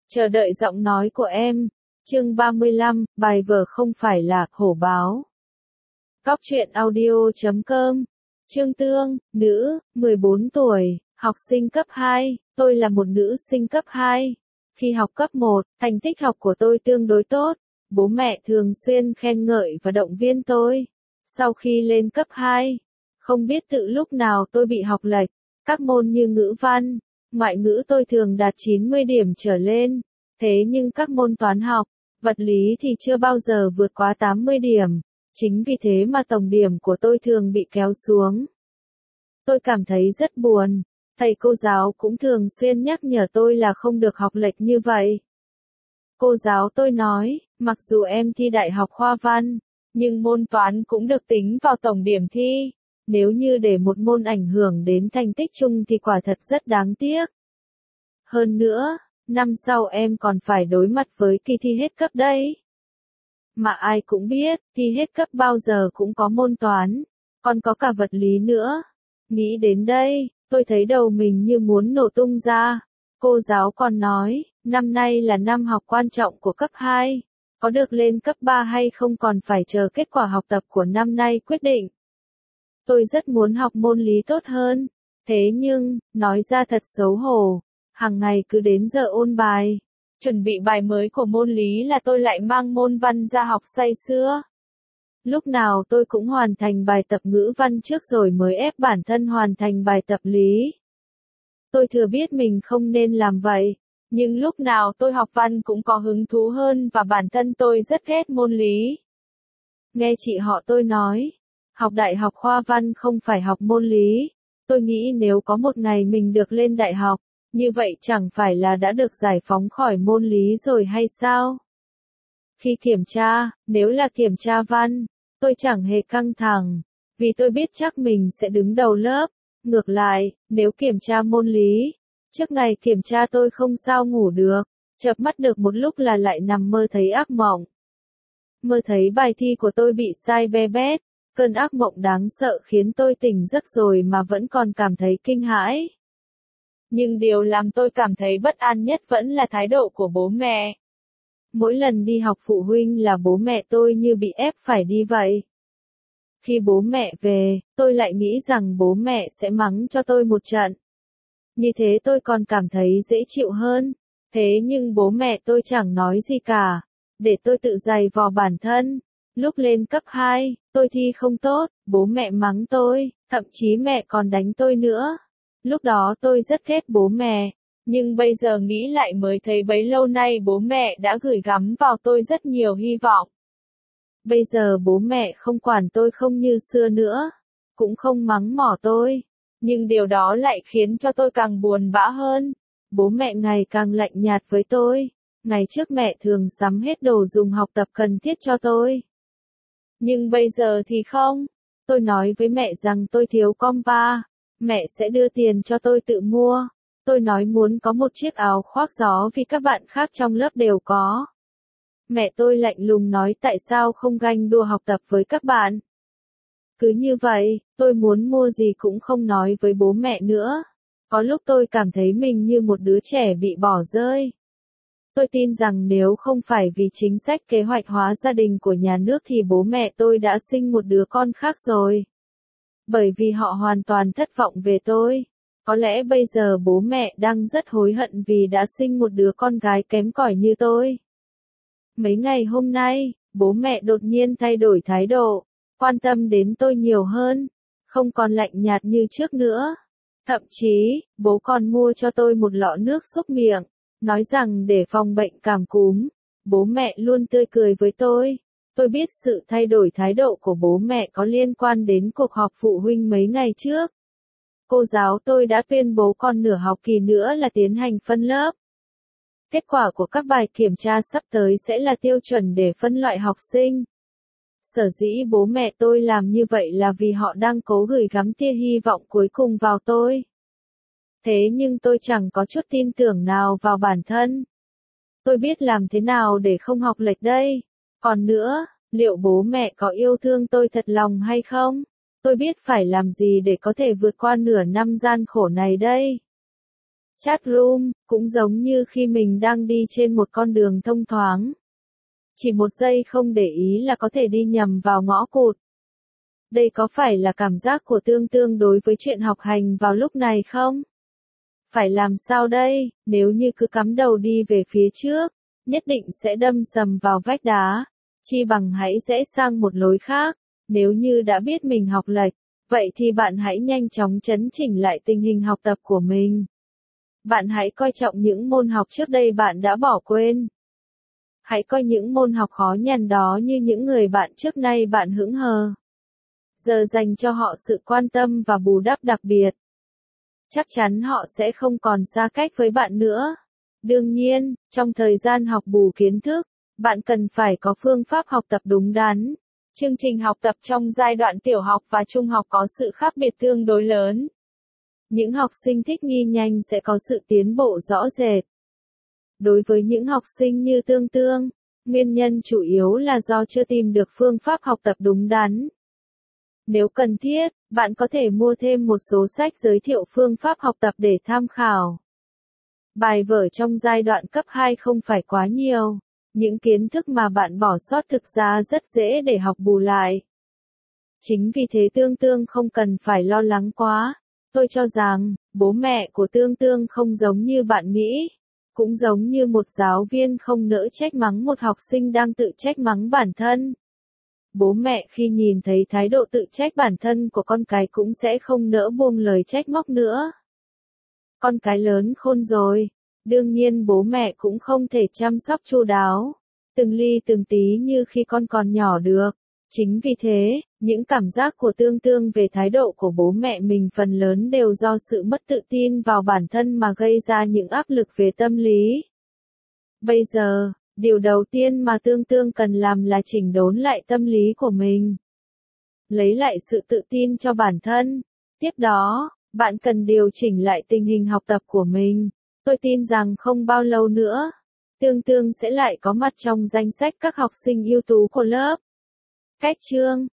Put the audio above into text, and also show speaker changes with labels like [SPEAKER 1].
[SPEAKER 1] Chờ đợi giọng nói của em. Chương 35, bài vở không phải là hổ báo. Cóc truyện audio.com. Chương Tương, nữ, 14 tuổi, học sinh cấp 2, tôi là một nữ sinh cấp 2. Khi học cấp 1, thành tích học của tôi tương đối tốt, bố mẹ thường xuyên khen ngợi và động viên tôi. Sau khi lên cấp 2, không biết tự lúc nào tôi bị học lệch, các môn như ngữ văn, ngoại ngữ tôi thường đạt 90 điểm trở lên, thế nhưng các môn toán học, vật lý thì chưa bao giờ vượt quá 80 điểm, chính vì thế mà tổng điểm của tôi thường bị kéo xuống. Tôi cảm thấy rất buồn, thầy cô giáo cũng thường xuyên nhắc nhở tôi là không được học lệch như vậy. Cô giáo tôi nói, mặc dù em thi đại học khoa văn, nhưng môn toán cũng được tính vào tổng điểm thi. Nếu như để một môn ảnh hưởng đến thành tích chung thì quả thật rất đáng tiếc. Hơn nữa, năm sau em còn phải đối mặt với kỳ thi hết cấp đấy. Mà ai cũng biết, thi hết cấp bao giờ cũng có môn toán, còn có cả vật lý nữa. Nghĩ đến đây, tôi thấy đầu mình như muốn nổ tung ra. Cô giáo còn nói, năm nay là năm học quan trọng của cấp 2. Có được lên cấp 3 hay không còn phải chờ kết quả học tập của năm nay quyết định. Tôi rất muốn học môn lý tốt hơn. Thế nhưng, nói ra thật xấu hổ, hàng ngày cứ đến giờ ôn bài, chuẩn bị bài mới của môn lý là tôi lại mang môn văn ra học say sưa. Lúc nào tôi cũng hoàn thành bài tập ngữ văn trước rồi mới ép bản thân hoàn thành bài tập lý. Tôi thừa biết mình không nên làm vậy, nhưng lúc nào tôi học văn cũng có hứng thú hơn và bản thân tôi rất ghét môn lý. Nghe chị họ tôi nói, học đại học khoa văn không phải học môn lý, tôi nghĩ nếu có một ngày mình được lên đại học, như vậy chẳng phải là đã được giải phóng khỏi môn lý rồi hay sao? Khi kiểm tra, nếu là kiểm tra văn, tôi chẳng hề căng thẳng, vì tôi biết chắc mình sẽ đứng đầu lớp. Ngược lại, nếu kiểm tra môn lý, trước ngày kiểm tra tôi không sao ngủ được, chợp mắt được một lúc là lại nằm mơ thấy ác mộng. Mơ thấy bài thi của tôi bị sai be bét, cơn ác mộng đáng sợ khiến tôi tỉnh giấc rồi mà vẫn còn cảm thấy kinh hãi. Nhưng điều làm tôi cảm thấy bất an nhất vẫn là thái độ của bố mẹ. Mỗi lần đi học phụ huynh là bố mẹ tôi như bị ép phải đi vậy. Khi bố mẹ về, tôi lại nghĩ rằng bố mẹ sẽ mắng cho tôi một trận. Như thế tôi còn cảm thấy dễ chịu hơn. Thế nhưng bố mẹ tôi chẳng nói gì cả, để tôi tự giày vò bản thân. Lúc lên cấp 2, tôi thi không tốt, bố mẹ mắng tôi, thậm chí mẹ còn đánh tôi nữa. Lúc đó tôi rất ghét bố mẹ, nhưng bây giờ nghĩ lại mới thấy bấy lâu nay bố mẹ đã gửi gắm vào tôi rất nhiều hy vọng. Bây giờ bố mẹ không quản tôi không như xưa nữa, cũng không mắng mỏ tôi, nhưng điều đó lại khiến cho tôi càng buồn bã hơn. Bố mẹ ngày càng lạnh nhạt với tôi, ngày trước mẹ thường sắm hết đồ dùng học tập cần thiết cho tôi. Nhưng bây giờ thì không, tôi nói với mẹ rằng tôi thiếu compa, mẹ sẽ đưa tiền cho tôi tự mua. Tôi nói muốn có một chiếc áo khoác gió vì các bạn khác trong lớp đều có. Mẹ tôi lạnh lùng nói tại sao không ganh đua học tập với các bạn. Cứ như vậy, tôi muốn mua gì cũng không nói với bố mẹ nữa. Có lúc tôi cảm thấy mình như một đứa trẻ bị bỏ rơi. Tôi tin rằng nếu không phải vì chính sách kế hoạch hóa gia đình của nhà nước thì bố mẹ tôi đã sinh một đứa con khác rồi. Bởi vì họ hoàn toàn thất vọng về tôi. Có lẽ bây giờ bố mẹ đang rất hối hận vì đã sinh một đứa con gái kém cỏi như tôi. Mấy ngày hôm nay, bố mẹ đột nhiên thay đổi thái độ, quan tâm đến tôi nhiều hơn, không còn lạnh nhạt như trước nữa. Thậm chí, bố còn mua cho tôi một lọ nước súc miệng, nói rằng để phòng bệnh cảm cúm. Bố mẹ luôn tươi cười với tôi. Tôi biết sự thay đổi thái độ của bố mẹ có liên quan đến cuộc họp phụ huynh mấy ngày trước. Cô giáo tôi đã tuyên bố còn nửa học kỳ nữa là tiến hành phân lớp. Kết quả của các bài kiểm tra sắp tới sẽ là tiêu chuẩn để phân loại học sinh. Sở dĩ bố mẹ tôi làm như vậy là vì họ đang cố gửi gắm tia hy vọng cuối cùng vào tôi. Thế nhưng tôi chẳng có chút tin tưởng nào vào bản thân. Tôi biết làm thế nào để không học lệch đây. Còn nữa, liệu bố mẹ có yêu thương tôi thật lòng hay không? Tôi biết phải làm gì để có thể vượt qua nửa năm gian khổ này đây. Chat room, cũng giống như khi mình đang đi trên một con đường thông thoáng. Chỉ một giây không để ý là có thể đi nhầm vào ngõ cụt. Đây có phải là cảm giác của Tương Tương đối với chuyện học hành vào lúc này không? Phải làm sao đây, nếu như cứ cắm đầu đi về phía trước, nhất định sẽ đâm sầm vào vách đá. Chi bằng hãy rẽ sang một lối khác, nếu như đã biết mình học lệch, vậy thì bạn hãy nhanh chóng chấn chỉnh lại tình hình học tập của mình. Bạn hãy coi trọng những môn học trước đây bạn đã bỏ quên. Hãy coi những môn học khó nhằn đó như những người bạn trước nay bạn hững hờ. Giờ dành cho họ sự quan tâm và bù đắp đặc biệt. Chắc chắn họ sẽ không còn xa cách với bạn nữa. Đương nhiên, trong thời gian học bù kiến thức, bạn cần phải có phương pháp học tập đúng đắn. Chương trình học tập trong giai đoạn tiểu học và trung học có sự khác biệt tương đối lớn. Những học sinh thích nghi nhanh sẽ có sự tiến bộ rõ rệt. Đối với những học sinh như Tương Tương, nguyên nhân chủ yếu là do chưa tìm được phương pháp học tập đúng đắn. Nếu cần thiết, bạn có thể mua thêm một số sách giới thiệu phương pháp học tập để tham khảo. Bài vở trong giai đoạn cấp 2 không phải quá nhiều. Những kiến thức mà bạn bỏ sót thực ra rất dễ để học bù lại. Chính vì thế Tương Tương không cần phải lo lắng quá. Tôi cho rằng, bố mẹ của Tương Tương không giống như bạn nghĩ. Cũng giống như một giáo viên không nỡ trách mắng một học sinh đang tự trách mắng bản thân. Bố mẹ khi nhìn thấy thái độ tự trách bản thân của con cái cũng sẽ không nỡ buông lời trách móc nữa. Con cái lớn khôn rồi, đương nhiên bố mẹ cũng không thể chăm sóc chu đáo, từng ly từng tí như khi con còn nhỏ được. Chính vì thế, những cảm giác của Tương Tương về thái độ của bố mẹ mình phần lớn đều do sự mất tự tin vào bản thân mà gây ra những áp lực về tâm lý. Bây giờ, điều đầu tiên mà Tương Tương cần làm là chỉnh đốn lại tâm lý của mình. Lấy lại sự tự tin cho bản thân. Tiếp đó, bạn cần điều chỉnh lại tình hình học tập của mình. Tôi tin rằng không bao lâu nữa, Tương Tương sẽ lại có mặt trong danh sách các học sinh ưu tú của lớp. Cách chương